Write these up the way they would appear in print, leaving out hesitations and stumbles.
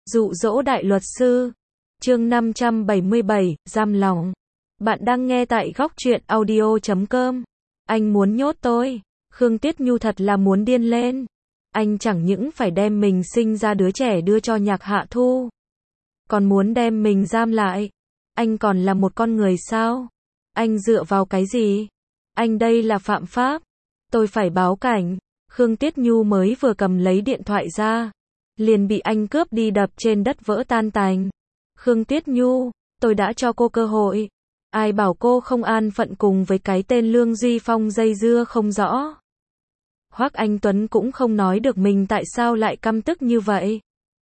Dụ dỗ đại luật sư. Chương 577, giam lòng. Bạn đang nghe tại góc truyện audio.com. Anh muốn nhốt tôi. Khương Tiết Nhu thật là muốn điên lên. Anh chẳng những phải đem mình sinh ra đứa trẻ đưa cho Nhạc Hạ Thu, còn muốn đem mình giam lại. Anh còn là một con người sao? Anh dựa vào cái gì? Anh đây là phạm pháp. Tôi phải báo cảnh. Khương Tiết Nhu mới vừa cầm lấy điện thoại ra, liền bị anh cướp đi đập trên đất vỡ tan tành. Khương Tiết Nhu, tôi đã cho cô cơ hội. Ai bảo cô không an phận cùng với cái tên Lương Duy Phong dây dưa không rõ. Hoắc Anh Tuấn cũng không nói được mình tại sao lại căm tức như vậy.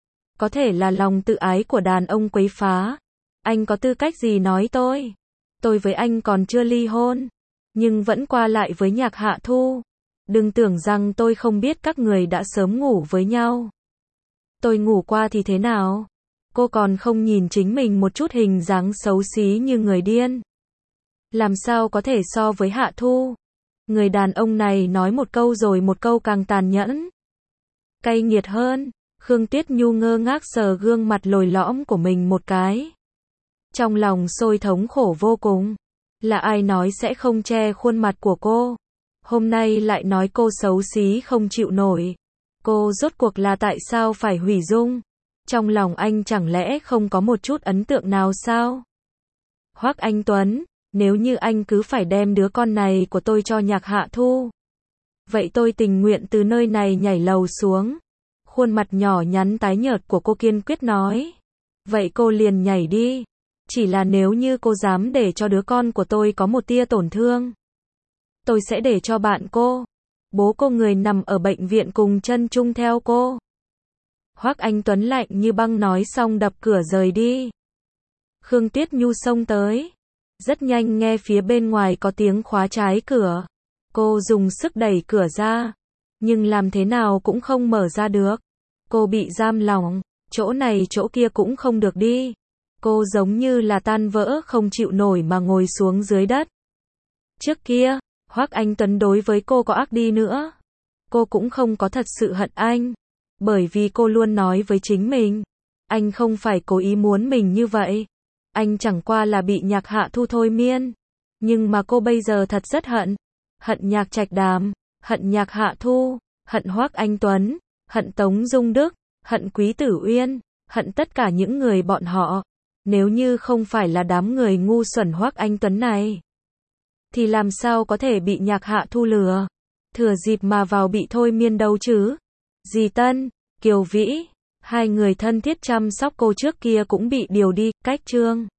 Có thể là lòng tự ái của đàn ông quấy phá. Anh có tư cách gì nói tôi? Tôi với anh còn chưa ly hôn, nhưng vẫn qua lại với Nhạc Hạ Thu. Đừng tưởng rằng tôi không biết các người đã sớm ngủ với nhau. Tôi ngủ qua thì thế nào? Cô còn không nhìn chính mình một chút hình dáng xấu xí như người điên. Làm sao có thể so với Hạ Thu? Người đàn ông này nói một câu rồi một câu càng tàn nhẫn, cay nghiệt hơn. Khương Tiết Nhu ngơ ngác sờ gương mặt lồi lõm của mình một cái. Trong lòng sôi thống khổ vô cùng. Là ai nói sẽ không che khuôn mặt của cô? Hôm nay lại nói cô xấu xí không chịu nổi. Cô rốt cuộc là tại sao phải hủy dung? Trong lòng anh chẳng lẽ không có một chút ấn tượng nào sao? Hoắc Anh Tuấn, nếu như anh cứ phải đem đứa con này của tôi cho Nhạc Hạ Thu, vậy tôi tình nguyện từ nơi này nhảy lầu xuống. Khuôn mặt nhỏ nhắn tái nhợt của cô kiên quyết nói. Vậy cô liền nhảy đi. Chỉ là nếu như cô dám để cho đứa con của tôi có một tia tổn thương, tôi sẽ để cho bạn cô, bố cô người nằm ở bệnh viện cùng chân chung theo cô. Hoắc Anh Tuấn lạnh như băng nói xong đập cửa rời đi. Khương Tiết Nhu xông tới. Rất nhanh nghe phía bên ngoài có tiếng khóa trái cửa. Cô dùng sức đẩy cửa ra, nhưng làm thế nào cũng không mở ra được. Cô bị giam lòng, chỗ này chỗ kia cũng không được đi. Cô giống như là tan vỡ không chịu nổi mà ngồi xuống dưới đất. Trước kia, Hoắc Anh Tuấn đối với cô có ác đi nữa, cô cũng không có thật sự hận anh. Bởi vì cô luôn nói với chính mình, anh không phải cố ý muốn mình như vậy. Anh chẳng qua là bị Nhạc Hạ Thu thôi miên. Nhưng mà cô bây giờ thật rất hận. Hận Nhạc Trạch Đàm, hận Nhạc Hạ Thu, hận Hoắc Anh Tuấn, hận Tống Dung Đức, hận Quý Tử Uyên, hận tất cả những người bọn họ. Nếu như không phải là đám người ngu xuẩn Hoắc Anh Tuấn này, thì làm sao có thể bị Nhạc Hạ Thu lừa, thừa dịp mà vào bị thôi miên đâu chứ. Dì Tân, Kiều Vĩ, hai người thân thiết chăm sóc cô trước kia cũng bị điều đi. Cách chương